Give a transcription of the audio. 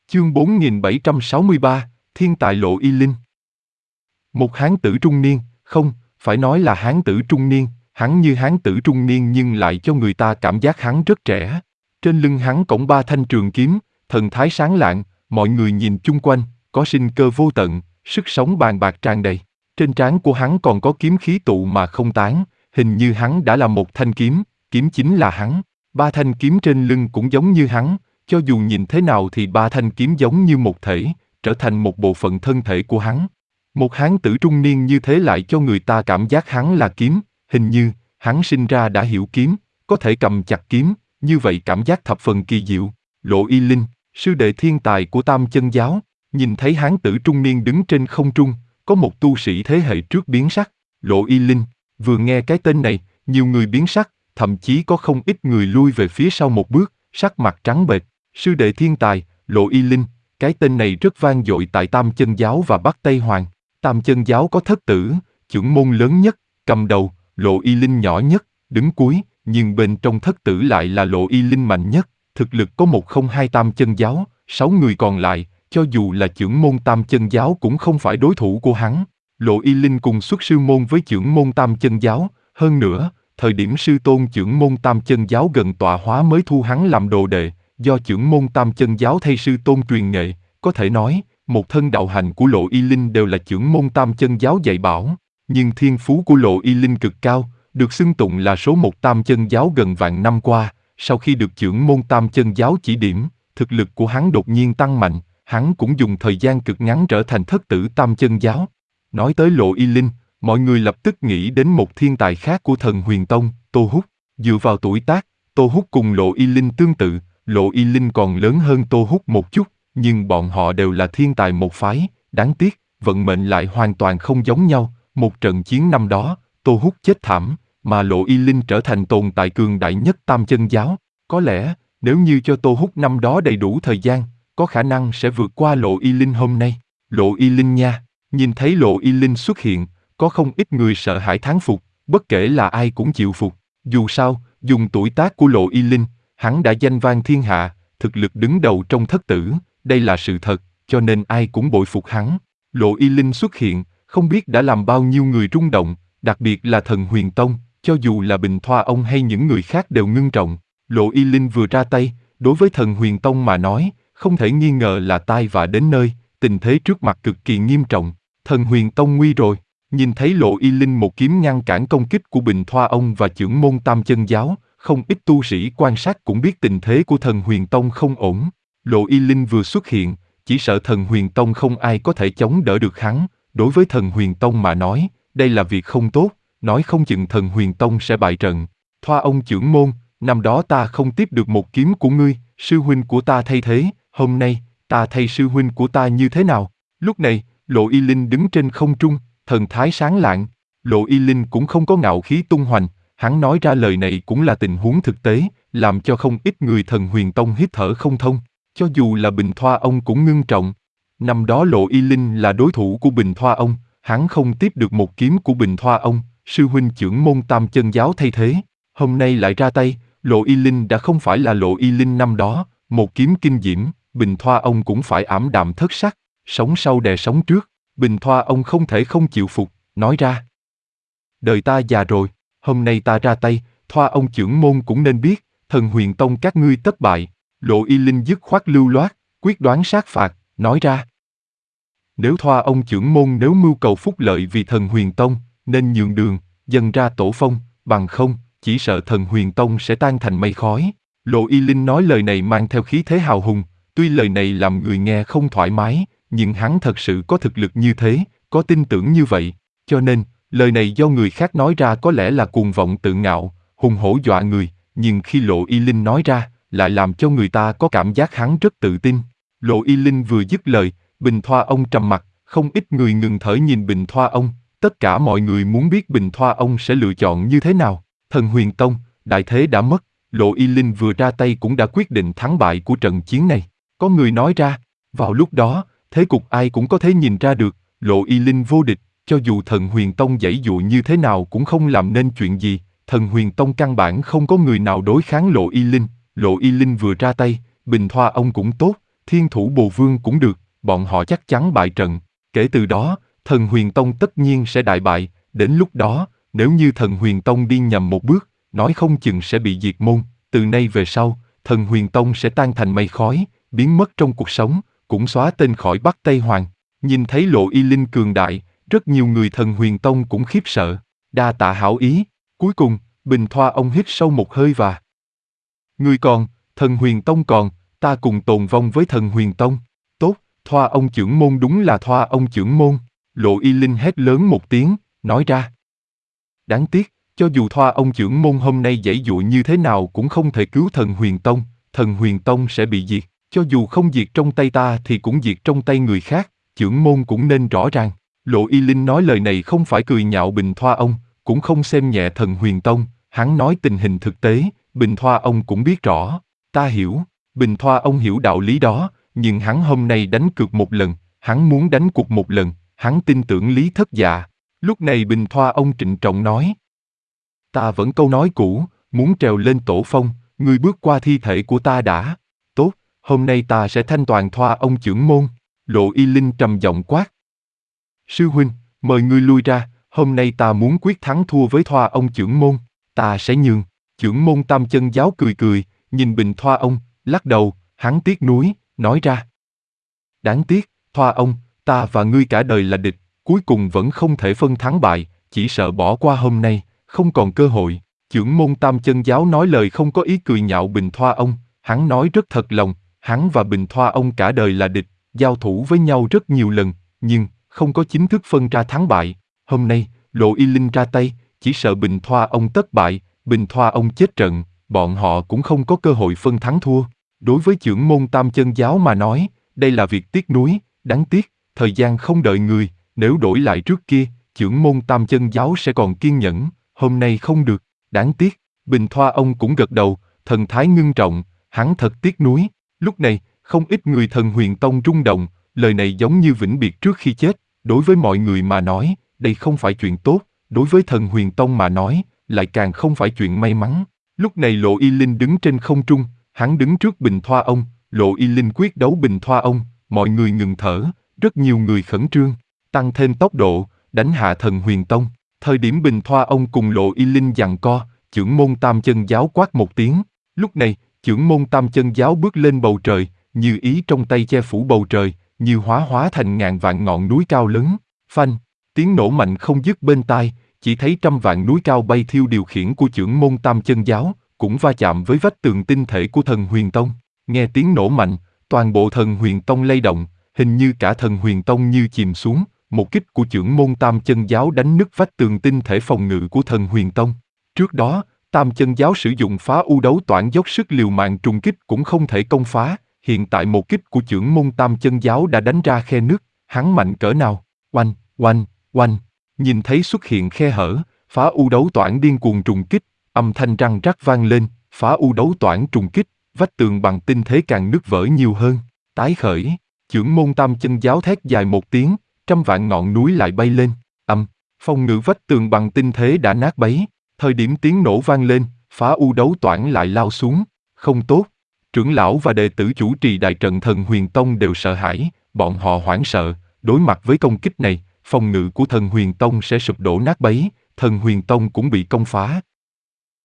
Chương 4763, Thiên tài Lộ Y Linh. Một hán tử trung niên, không, phải nói là hán tử trung niên, hắn như hán tử trung niên nhưng lại cho người ta cảm giác hắn rất trẻ. Trên lưng hắn cõng 3 thanh trường kiếm, thần thái sáng lạng, mọi người nhìn chung quanh, có sinh cơ vô tận, sức sống bàn bạc tràn đầy. Trên trán của hắn còn có kiếm khí tụ mà không tán, hình như hắn đã là một thanh kiếm, kiếm chính là hắn. 3 thanh kiếm trên lưng cũng giống như hắn, cho dù nhìn thế nào thì 3 thanh kiếm giống như một thể, trở thành một bộ phận thân thể của hắn. Một hán tử trung niên như thế lại cho người ta cảm giác hắn là kiếm, hình như hắn sinh ra đã hiểu kiếm, có thể cầm chặt kiếm, như vậy cảm giác thập phần kỳ diệu. Lộ Y Linh, sư đệ thiên tài của Tam Chân Giáo, nhìn thấy hán tử trung niên đứng trên không trung, có một tu sĩ thế hệ trước biến sắc. Lộ Y Linh, vừa nghe cái tên này, nhiều người biến sắc, thậm chí có không ít người lui về phía sau một bước, sắc mặt trắng bệch. Sư đệ thiên tài, Lộ Y Linh, cái tên này rất vang dội tại Tam Chân Giáo và Bắc Tây Hoàng. Tam Chân Giáo có thất tử, trưởng môn lớn nhất, cầm đầu, Lộ Y Linh nhỏ nhất, đứng cuối, nhưng bên trong thất tử lại là Lộ Y Linh mạnh nhất, thực lực có 102 Tam Chân Giáo, 6 người còn lại, cho dù là trưởng môn Tam Chân Giáo cũng không phải đối thủ của hắn. Lộ Y Linh cùng xuất sư môn với trưởng môn Tam Chân Giáo, hơn nữa, thời điểm sư tôn trưởng môn Tam Chân Giáo gần tọa hóa mới thu hắn làm đồ đệ, do trưởng môn Tam Chân Giáo thay sư tôn truyền nghệ, có thể nói, một thân đạo hành của Lộ Y Linh đều là trưởng môn Tam Chân Giáo dạy bảo, nhưng thiên phú của Lộ Y Linh cực cao, được xưng tụng là số 1 Tam Chân Giáo gần vạn năm qua. Sau khi được trưởng môn Tam Chân Giáo chỉ điểm, thực lực của hắn đột nhiên tăng mạnh, hắn cũng dùng thời gian cực ngắn trở thành thất tử Tam Chân Giáo. Nói tới Lộ Y Linh, mọi người lập tức nghĩ đến một thiên tài khác của Thần Huyền Tông, Tô Húc. Dựa vào tuổi tác, Tô Húc cùng Lộ Y Linh tương tự, Lộ Y Linh còn lớn hơn Tô Húc một chút, nhưng bọn họ đều là thiên tài một phái, đáng tiếc, vận mệnh lại hoàn toàn không giống nhau. Một trận chiến năm đó, Tô Húc chết thảm, mà Lộ Y Linh trở thành tồn tại cường đại nhất Tam Chân Giáo. Có lẽ, nếu như cho Tô Húc năm đó đầy đủ thời gian, có khả năng sẽ vượt qua Lộ Y Linh hôm nay. Lộ Y Linh nha, nhìn thấy Lộ Y Linh xuất hiện, có không ít người sợ hãi thán phục, bất kể là ai cũng chịu phục. Dù sao, dùng tuổi tác của Lộ Y Linh, hắn đã danh vang thiên hạ, thực lực đứng đầu trong thất tử, đây là sự thật, cho nên ai cũng bội phục hắn. Lộ Y Linh xuất hiện, không biết đã làm bao nhiêu người rung động, đặc biệt là Thần Huyền Tông, cho dù là Bình Thoa Ông hay những người khác đều ngưng trọng. Lộ Y Linh vừa ra tay, đối với Thần Huyền Tông mà nói, không thể nghi ngờ là tai vạ đến nơi, tình thế trước mặt cực kỳ nghiêm trọng. Thần Huyền Tông nguy rồi. Nhìn thấy Lộ Y Linh một kiếm ngăn cản công kích của Bình Thoa Ông và trưởng môn Tam Chân Giáo, không ít tu sĩ quan sát cũng biết tình thế của Thần Huyền Tông không ổn. Lộ Y Linh vừa xuất hiện, chỉ sợ Thần Huyền Tông không ai có thể chống đỡ được hắn. Đối với Thần Huyền Tông mà nói, đây là việc không tốt, nói không chừng Thần Huyền Tông sẽ bại trận. Thoa Ông trưởng môn, năm đó ta không tiếp được một kiếm của ngươi, sư huynh của ta thay thế, hôm nay, ta thay sư huynh của ta như thế nào? Lúc này, Lộ Y Linh đứng trên không trung, thần thái sáng lạng. Lộ Y Linh cũng không có ngạo khí tung hoành, hắn nói ra lời này cũng là tình huống thực tế, làm cho không ít người Thần Huyền Tông hít thở không thông. Cho dù là Bình Thoa Ông cũng ngưng trọng. Năm đó Lộ Y Linh là đối thủ của Bình Thoa Ông, hắn không tiếp được một kiếm của Bình Thoa Ông, sư huynh trưởng môn Tam Chân Giáo thay thế. Hôm nay lại ra tay, Lộ Y Linh đã không phải là Lộ Y Linh năm đó, một kiếm kinh diễm, Bình Thoa Ông cũng phải ảm đạm thất sắc, sống sau đè sống trước. Bình Thoa Ông không thể không chịu phục, nói ra. Đời ta già rồi, hôm nay ta ra tay, Thoa Ông trưởng môn cũng nên biết, Thần Huyền Tông các ngươi tất bại. Lộ Y Linh dứt khoát lưu loát, quyết đoán sát phạt, nói ra. Nếu Thoa Ông trưởng môn nếu mưu cầu phúc lợi vì Thần Huyền Tông, nên nhường đường, dâng ra tổ phong, bằng không, chỉ sợ Thần Huyền Tông sẽ tan thành mây khói. Lộ Y Linh nói lời này mang theo khí thế hào hùng, tuy lời này làm người nghe không thoải mái, nhưng hắn thật sự có thực lực như thế, có tin tưởng như vậy, cho nên, lời này do người khác nói ra có lẽ là cuồng vọng tự ngạo, hùng hổ dọa người, nhưng khi Lộ Y Linh nói ra, lại làm cho người ta có cảm giác hắn rất tự tin. Lộ Y Linh vừa dứt lời, Bình Thoa Ông trầm mặt, không ít người ngừng thở nhìn Bình Thoa Ông, tất cả mọi người muốn biết Bình Thoa Ông sẽ lựa chọn như thế nào. Thần Huyền Tông, đại thế đã mất, Lộ Y Linh vừa ra tay cũng đã quyết định thắng bại của trận chiến này. Có người nói ra, vào lúc đó, thế cục ai cũng có thể nhìn ra được, Lộ Y Linh vô địch, cho dù Thần Huyền Tông giãy dụa như thế nào cũng không làm nên chuyện gì. Thần Huyền Tông căn bản không có người nào đối kháng Lộ Y Linh. Lộ Y Linh vừa ra tay, Bình Thoa Ông cũng tốt, Thiên Thủ Bồ Vương cũng được, bọn họ chắc chắn bại trận. Kể từ đó, Thần Huyền Tông tất nhiên sẽ đại bại, đến lúc đó, nếu như Thần Huyền Tông đi nhầm một bước, nói không chừng sẽ bị diệt môn, từ nay về sau, Thần Huyền Tông sẽ tan thành mây khói, biến mất trong cuộc sống, cũng xóa tên khỏi Bắc Tây Hoàng. Nhìn thấy Lộ Y Linh cường đại, rất nhiều người Thần Huyền Tông cũng khiếp sợ. Đa tạ hảo ý. Cuối cùng, Bình Thoa ông hít sâu một hơi và ngươi còn, Thần Huyền Tông còn, ta cùng tồn vong với Thần Huyền Tông. Tốt, Thoa ông trưởng môn đúng là Thoa ông trưởng môn. Lộ Y Linh hét lớn một tiếng, nói ra. Đáng tiếc, cho dù Thoa ông trưởng môn hôm nay giãy giụa như thế nào cũng không thể cứu Thần Huyền Tông, Thần Huyền Tông sẽ bị diệt, cho dù không diệt trong tay ta thì cũng diệt trong tay người khác, trưởng môn cũng nên rõ ràng. Lộ Y Linh nói lời này không phải cười nhạo Bình Thoa ông, cũng không xem nhẹ Thần Huyền Tông, hắn nói tình hình thực tế, Bình Thoa ông cũng biết rõ. Ta hiểu, Bình Thoa ông hiểu đạo lý đó, nhưng hắn hôm nay đánh cược một lần, hắn muốn đánh cuộc một lần, hắn tin tưởng Lý Thất Dạ. Lúc này Bình Thoa ông trịnh trọng nói. Ta vẫn câu nói cũ, muốn trèo lên tổ phong, ngươi bước qua thi thể của ta đã. Tốt, hôm nay ta sẽ thanh toàn Thoa ông trưởng môn. Lộ Y Linh trầm giọng quát. Sư huynh, mời ngươi lui ra, hôm nay ta muốn quyết thắng thua với Thoa ông trưởng môn, ta sẽ nhường. Trưởng môn Tam Chân Giáo cười cười, nhìn Bình Thoa ông, lắc đầu, hắn tiếc nuối, nói ra. Đáng tiếc, Thoa ông, ta và ngươi cả đời là địch, cuối cùng vẫn không thể phân thắng bại, chỉ sợ bỏ qua hôm nay, không còn cơ hội. Trưởng môn Tam Chân Giáo nói lời không có ý cười nhạo Bình Thoa ông, hắn nói rất thật lòng, hắn và Bình Thoa ông cả đời là địch, giao thủ với nhau rất nhiều lần, nhưng không có chính thức phân ra thắng bại. Hôm nay, Lộ Y Linh ra tay, chỉ sợ Bình Thoa ông tất bại, Bình Thoa ông chết trận, bọn họ cũng không có cơ hội phân thắng thua. Đối với trưởng môn Tam Chân Giáo mà nói, đây là việc tiếc nuối, đáng tiếc, thời gian không đợi người, nếu đổi lại trước kia, trưởng môn Tam Chân Giáo sẽ còn kiên nhẫn, hôm nay không được, đáng tiếc. Bình Thoa ông cũng gật đầu, thần thái ngưng trọng, hắn thật tiếc nuối. Lúc này, không ít người Thần Huyền Tông rung động, lời này giống như vĩnh biệt trước khi chết, đối với mọi người mà nói, đây không phải chuyện tốt, đối với Thần Huyền Tông mà nói, lại càng không phải chuyện may mắn. Lúc này Lộ Y Linh đứng trên không trung, hắn đứng trước Bình Thoa ông, Lộ Y Linh quyết đấu Bình Thoa ông, mọi người ngừng thở, rất nhiều người khẩn trương, tăng thêm tốc độ, đánh hạ Thần Huyền Tông. Thời điểm Bình Thoa ông cùng Lộ Y Linh giằng co, trưởng môn Tam Chân Giáo quát một tiếng. Lúc này, trưởng môn Tam Chân Giáo bước lên bầu trời, như ý trong tay che phủ bầu trời, như hóa thành ngàn vạn ngọn núi cao lớn. Phanh, tiếng nổ mạnh không dứt bên tai, chỉ thấy trăm vạn núi cao bay thiêu điều khiển của trưởng môn Tam Chân Giáo, cũng va chạm với vách tường tinh thể của Thần Huyền Tông. Nghe tiếng nổ mạnh, toàn bộ Thần Huyền Tông lay động, hình như cả Thần Huyền Tông như chìm xuống. Một kích của trưởng môn Tam Chân Giáo đánh nứt vách tường tinh thể phòng ngự của Thần Huyền Tông. Trước đó, Tam Chân Giáo sử dụng phá u đấu toản dốc sức liều mạng trùng kích cũng không thể công phá. Hiện tại một kích của trưởng môn Tam Chân Giáo đã đánh ra khe nứt, hắn mạnh cỡ nào? Oanh, oanh, oanh. Nhìn thấy xuất hiện khe hở, phá u đấu toản điên cuồng trùng kích, âm thanh răng rắc vang lên, phá u đấu toản trùng kích, vách tường bằng tinh thế càng nứt vỡ nhiều hơn. Tái khởi, trưởng môn Tam Chân Giáo thét dài một tiếng, trăm vạn ngọn núi lại bay lên, phòng ngự vách tường bằng tinh thế đã nát bấy. Thời điểm tiếng nổ vang lên, phá u đấu toản lại lao xuống. Không tốt. Trưởng lão và đệ tử chủ trì đại trận Thần Huyền Tông đều sợ hãi, bọn họ hoảng sợ, đối mặt với công kích này, phòng ngự của Thần Huyền Tông sẽ sụp đổ nát bấy, Thần Huyền Tông cũng bị công phá.